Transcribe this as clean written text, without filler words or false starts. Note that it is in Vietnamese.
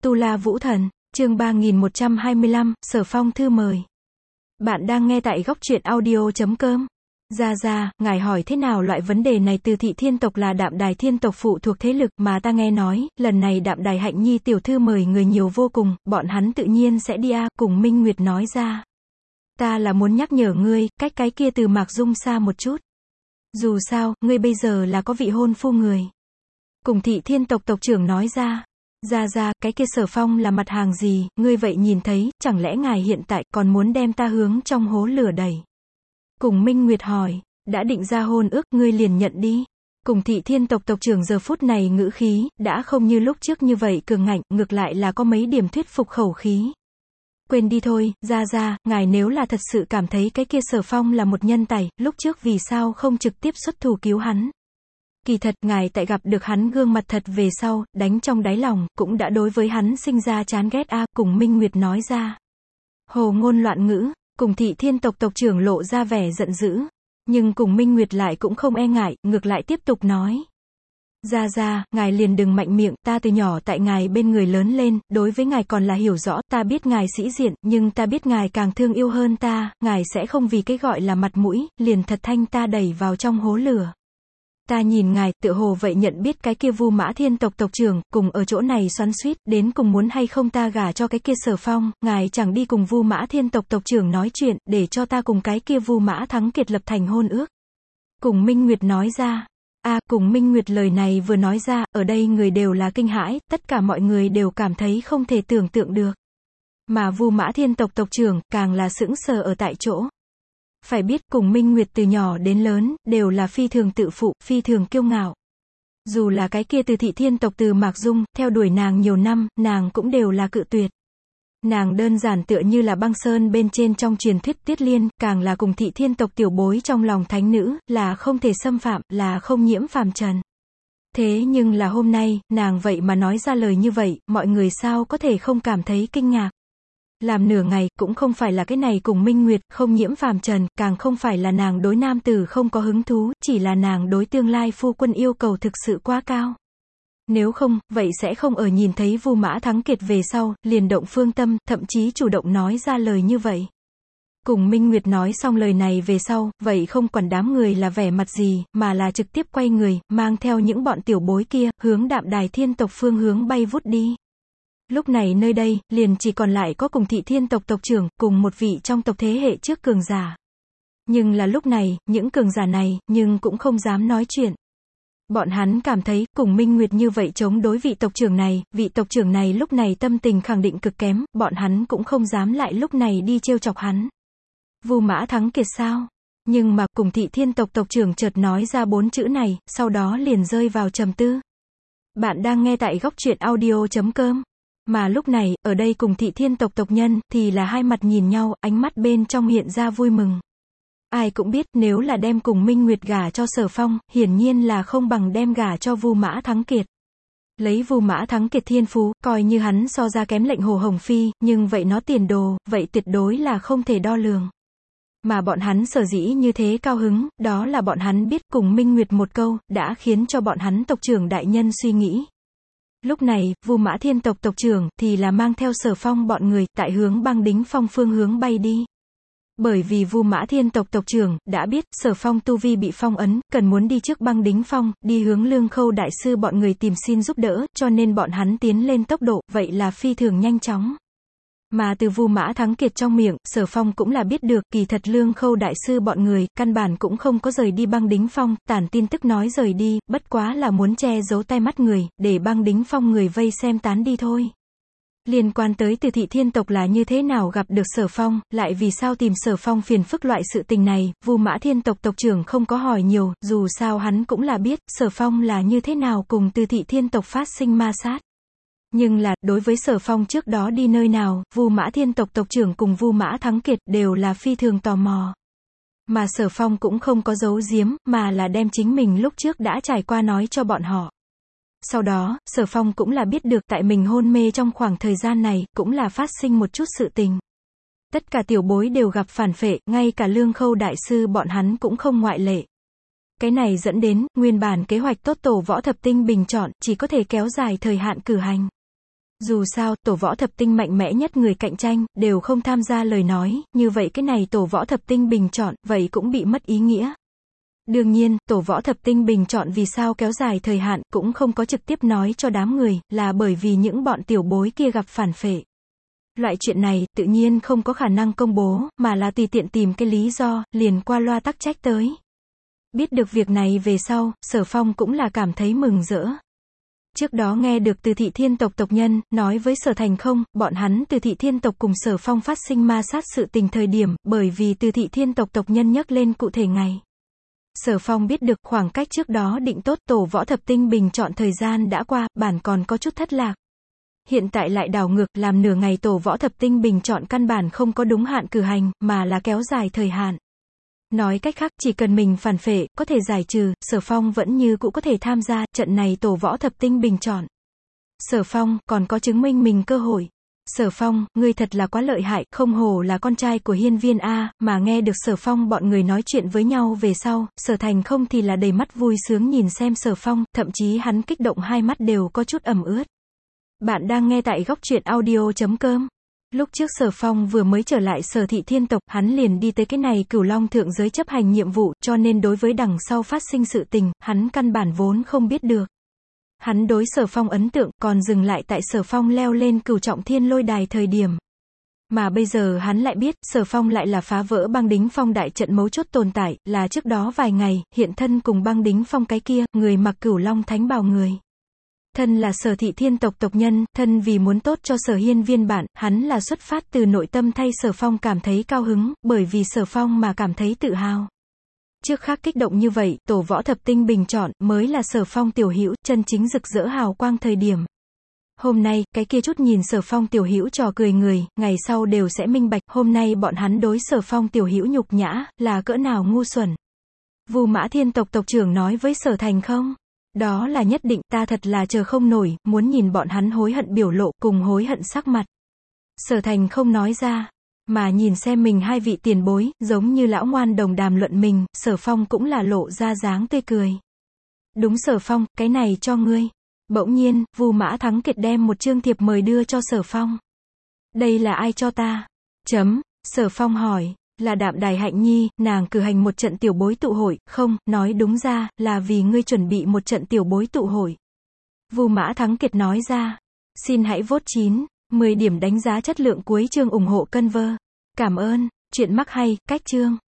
Tu La Vũ Thần, chương 3125, Sở Phong thư mời. Bạn đang nghe tại góc truyện audio.com. Ra, ngài hỏi thế nào loại vấn đề này? Từ Thị Thiên tộc là Đạm Đài Thiên tộc phụ thuộc thế lực mà ta nghe nói, lần này Đạm Đài Hạnh Nhi tiểu thư mời người nhiều vô cùng, bọn hắn tự nhiên sẽ đi cùng Minh Nguyệt nói ra. Ta là muốn nhắc nhở ngươi, cách cái kia Từ Mạc Dung xa một chút. Dù sao, ngươi bây giờ là có vị hôn phu người. Cùng Thị Thiên tộc tộc trưởng nói ra. Ra, cái kia Sở Phong là mặt hàng gì, ngươi vậy nhìn thấy, chẳng lẽ ngài hiện tại còn muốn đem ta hướng trong hố lửa đẩy? Cùng Minh Nguyệt hỏi, đã định ra hôn ước, ngươi liền nhận đi. Cùng Thị Thiên tộc tộc trưởng giờ phút này ngữ khí, đã không như lúc trước như vậy cường ngạnh, ngược lại là có mấy điểm thuyết phục khẩu khí. Quên đi thôi, ra, ngài nếu là thật sự cảm thấy cái kia Sở Phong là một nhân tài, lúc trước vì sao không trực tiếp xuất thủ cứu hắn? Kỳ thật, ngài tại gặp được hắn gương mặt thật về sau, đánh trong đáy lòng, cũng đã đối với hắn sinh ra chán ghét cùng Minh Nguyệt nói ra. Hồ ngôn loạn ngữ, cùng Thị Thiên tộc tộc trưởng lộ ra vẻ giận dữ. Nhưng cùng Minh Nguyệt lại cũng không e ngại, ngược lại tiếp tục nói. Ra, ngài liền đừng mạnh miệng, ta từ nhỏ tại ngài bên người lớn lên, đối với ngài còn là hiểu rõ, ta biết ngài sĩ diện, nhưng ta biết ngài càng thương yêu hơn ta, ngài sẽ không vì cái gọi là mặt mũi, liền thật thanh ta đẩy vào trong hố lửa. Ta nhìn ngài, tựa hồ vậy nhận biết cái kia Vu Mã Thiên tộc tộc trưởng, cùng ở chỗ này xoắn xuýt, đến cùng muốn hay không ta gả cho cái kia Sở Phong, ngài chẳng đi cùng Vu Mã Thiên tộc tộc trưởng nói chuyện, để cho ta cùng cái kia Vu Mã Thắng Kiệt lập thành hôn ước. Cùng Minh Nguyệt nói ra. Cùng Minh Nguyệt lời này vừa nói ra, ở đây người đều là kinh hãi, tất cả mọi người đều cảm thấy không thể tưởng tượng được. Mà Vu Mã Thiên tộc tộc trưởng, càng là sững sờ ở tại chỗ. Phải biết, cùng Minh Nguyệt từ nhỏ đến lớn, đều là phi thường tự phụ, phi thường kiêu ngạo. Dù là cái kia Từ Thị Thiên tộc Từ Mạc Dung, theo đuổi nàng nhiều năm, nàng cũng đều là cự tuyệt. Nàng đơn giản tựa như là băng sơn bên trên trong truyền thuyết Tuyết Liên, càng là cùng Thị Thiên tộc tiểu bối trong lòng thánh nữ, là không thể xâm phạm, là không nhiễm phàm trần. Thế nhưng là hôm nay, nàng vậy mà nói ra lời như vậy, mọi người sao có thể không cảm thấy kinh ngạc. Làm nửa ngày, cũng không phải là cái này cùng Minh Nguyệt, không nhiễm phàm trần, càng không phải là nàng đối nam tử không có hứng thú, chỉ là nàng đối tương lai phu quân yêu cầu thực sự quá cao. Nếu không, vậy sẽ không ở nhìn thấy Vu Mã Thắng Kiệt về sau, liền động phương tâm, thậm chí chủ động nói ra lời như vậy. Cùng Minh Nguyệt nói xong lời này về sau, vậy không quản đám người là vẻ mặt gì, mà là trực tiếp quay người, mang theo những bọn tiểu bối kia, hướng Đạm Đài Thiên tộc phương hướng bay vút đi. Lúc này nơi đây, liền chỉ còn lại có cùng Thị Thiên tộc tộc trưởng, cùng một vị trong tộc thế hệ trước cường giả. Nhưng là lúc này, những cường giả này, nhưng cũng không dám nói chuyện. Bọn hắn cảm thấy, cùng Minh Nguyệt như vậy chống đối vị tộc trưởng này lúc này tâm tình khẳng định cực kém, bọn hắn cũng không dám lại lúc này đi trêu chọc hắn. Vu Mã Thắng Kiệt sao? Nhưng mà, cùng Thị Thiên tộc tộc trưởng chợt nói ra 4 chữ này, sau đó liền rơi vào trầm tư. Bạn đang nghe tại góc truyện audio.com. Mà lúc này, ở đây cùng Thị Thiên tộc tộc nhân, thì là hai mặt nhìn nhau, ánh mắt bên trong hiện ra vui mừng. Ai cũng biết, nếu là đem cùng Minh Nguyệt gả cho Sở Phong, hiển nhiên là không bằng đem gả cho Vu Mã Thắng Kiệt. Lấy Vu Mã Thắng Kiệt thiên phú, coi như hắn so ra kém lệnh Hồ Hồng Phi, nhưng vậy nó tiền đồ, vậy tuyệt đối là không thể đo lường. Mà bọn hắn sở dĩ như thế cao hứng, đó là bọn hắn biết cùng Minh Nguyệt một câu, đã khiến cho bọn hắn tộc trưởng đại nhân suy nghĩ. Lúc này, Vu Mã Thiên tộc tộc trưởng, thì là mang theo Sở Phong bọn người, tại hướng Băng Đính Phong phương hướng bay đi. Bởi vì Vu Mã Thiên tộc tộc trưởng, đã biết, Sở Phong tu vi bị phong ấn, cần muốn đi trước Băng Đính Phong, đi hướng Lương Khâu đại sư bọn người tìm xin giúp đỡ, cho nên bọn hắn tiến lên tốc độ, vậy là phi thường nhanh chóng. Mà từ Vu Mã Thắng Kiệt trong miệng, Sở Phong cũng là biết được, kỳ thật Lương Khâu đại sư bọn người, căn bản cũng không có rời đi Băng Đính Phong, tản tin tức nói rời đi, bất quá là muốn che giấu tai mắt người, để Băng Đính Phong người vây xem tán đi thôi. Liên quan tới Từ Thị Thiên tộc là như thế nào gặp được Sở Phong, lại vì sao tìm Sở Phong phiền phức loại sự tình này, Vu Mã Thiên tộc tộc trưởng không có hỏi nhiều, dù sao hắn cũng là biết, Sở Phong là như thế nào cùng Từ Thị Thiên tộc phát sinh ma sát. Nhưng là, đối với Sở Phong trước đó đi nơi nào, Vu Mã Thiên tộc tộc trưởng cùng Vu Mã Thắng Kiệt đều là phi thường tò mò. Mà Sở Phong cũng không có giấu giếm, mà là đem chính mình lúc trước đã trải qua nói cho bọn họ. Sau đó, Sở Phong cũng là biết được tại mình hôn mê trong khoảng thời gian này, cũng là phát sinh một chút sự tình. Tất cả tiểu bối đều gặp phản phệ, ngay cả Lương Khâu đại sư bọn hắn cũng không ngoại lệ. Cái này dẫn đến, nguyên bản kế hoạch tốt tổ võ thập tinh bình chọn, chỉ có thể kéo dài thời hạn cử hành. Dù sao, tổ võ thập tinh mạnh mẽ nhất người cạnh tranh, đều không tham gia lời nói, như vậy cái này tổ võ thập tinh bình chọn, vậy cũng bị mất ý nghĩa. Đương nhiên, tổ võ thập tinh bình chọn vì sao kéo dài thời hạn, cũng không có trực tiếp nói cho đám người, là bởi vì những bọn tiểu bối kia gặp phản phệ. Loại chuyện này, tự nhiên không có khả năng công bố, mà là tùy tiện tìm cái lý do, liền qua loa tắc trách tới. Biết được việc này về sau, Sở Phong cũng là cảm thấy mừng rỡ. Trước đó nghe được Từ Thị Thiên tộc tộc nhân, nói với Sở Thành không, bọn hắn Từ Thị Thiên tộc cùng Sở Phong phát sinh ma sát sự tình thời điểm, bởi vì Từ Thị Thiên tộc tộc nhân nhắc lên cụ thể ngày. Sở Phong biết được khoảng cách trước đó định tốt tổ võ thập tinh bình chọn thời gian đã qua, bản còn có chút thất lạc. Hiện tại lại đảo ngược, làm nửa ngày tổ võ thập tinh bình chọn căn bản không có đúng hạn cử hành, mà là kéo dài thời hạn. Nói cách khác, chỉ cần mình phản phệ, có thể giải trừ, Sở Phong vẫn như cũ có thể tham gia, trận này tổ võ thập tinh bình chọn. Sở Phong, còn có chứng minh mình cơ hội. Sở Phong, ngươi thật là quá lợi hại, không hổ là con trai của hiên viên A, mà nghe được Sở Phong bọn người nói chuyện với nhau về sau, Sở Thành không thì là đầy mắt vui sướng nhìn xem Sở Phong, thậm chí hắn kích động hai mắt đều có chút ẩm ướt. Bạn đang nghe tại góc truyện audio.com. Lúc trước Sở Phong vừa mới trở lại Sở Thị Thiên tộc, hắn liền đi tới cái này Cửu Long thượng giới chấp hành nhiệm vụ, cho nên đối với đằng sau phát sinh sự tình, hắn căn bản vốn không biết được. Hắn đối Sở Phong ấn tượng, còn dừng lại tại Sở Phong leo lên Cửu Trọng Thiên Lôi Đài thời điểm. Mà bây giờ hắn lại biết, Sở Phong lại là phá vỡ Băng Đính Phong đại trận mấu chốt tồn tại, là trước đó vài ngày, hiện thân cùng Băng Đính Phong cái kia, người mặc Cửu Long Thánh bào người. Thân là Sở Thị Thiên tộc tộc nhân, thân vì muốn tốt cho Sở Hiên viên bản, hắn là xuất phát từ nội tâm thay Sở Phong cảm thấy cao hứng, bởi vì Sở Phong mà cảm thấy tự hào. Trước khác kích động như vậy, tổ võ thập tinh bình chọn, mới là Sở Phong tiểu hữu, chân chính rực rỡ hào quang thời điểm. Hôm nay, cái kia chút nhìn Sở Phong tiểu hữu trò cười người, ngày sau đều sẽ minh bạch, hôm nay bọn hắn đối Sở Phong tiểu hữu nhục nhã, là cỡ nào ngu xuẩn. Vu Mã Thiên tộc tộc trưởng nói với Sở Thành không? Đó là nhất định, ta thật là chờ không nổi, muốn nhìn bọn hắn hối hận biểu lộ, cùng hối hận sắc mặt. Sở Thành không nói ra, mà nhìn xem mình hai vị tiền bối, giống như lão ngoan đồng đàm luận mình, Sở Phong cũng là lộ ra dáng tươi cười. Đúng Sở Phong, cái này cho ngươi. Bỗng nhiên, Vu Mã Thắng Kiệt đem một chương thiệp mời đưa cho Sở Phong. Đây là ai cho ta? Sở Phong hỏi. Là Đạm Đài Hạnh Nhi, nàng cử hành một trận tiểu bối tụ hội, không, nói đúng ra, là vì ngươi chuẩn bị một trận tiểu bối tụ hội. Vu Mã Thắng Kiệt nói ra. Xin hãy vote 10 điểm đánh giá chất lượng cuối chương ủng hộ Conver. Cảm ơn, chuyện mắc hay, cách chương.